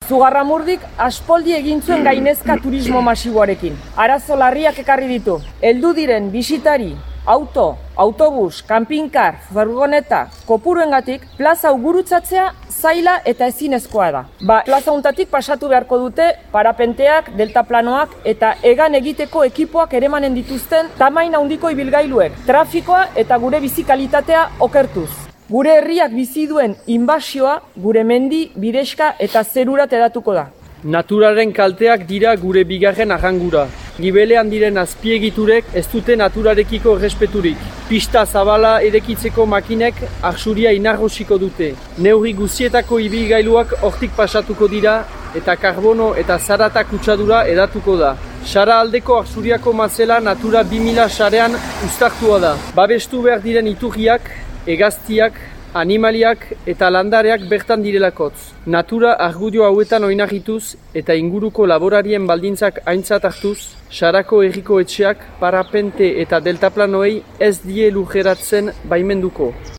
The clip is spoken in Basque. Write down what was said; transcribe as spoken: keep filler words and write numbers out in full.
Zugarramurdik aspoldi egin zuen gainezka turismo masiboarekin. Arazo larriak ekarri ditu. Heldu diren bisitari, auto, autobus, kanpinkar, furgoneta, kopuruengatik plaza hau gurutzatzea zaila eta ezinezkoa da. Ba, plaza honetatik pasatu beharko dute parapenteak, deltaplanoak eta hegan egiteko ekipoak eremanen dituzten tamaina handiko ibilgailuek, trafikoa eta gure bizikalitatea okertuz. Gure herriak bizi duen inbasioa gure mendi, bidexka eta zerurat edatuko da. Naturaren kalteak dira gure bigarren arrangura. Gibelean diren azpiegiturek ez dute naturarekiko errespeturik. Pista zabala erekitzeko makinek arsuria inarrosiko dute. Neurri guztietako ibilgailuak hortik pasatuko dira eta karbono eta zarata kutsadura edatuko da. Sara aldeko arsuriako mazela Natura bi mila sarean uztartua da. Babestu behar diren iturriak, hegaztiak, animaliak eta landareak bertan direlakotz. Natura argudio hauetan oinarrituz eta inguruko laborarien baldintzak aintzat hartuz, Sarako herriko etxeak parapente eta deltaplanoei ez die lujeratzen baimenduko.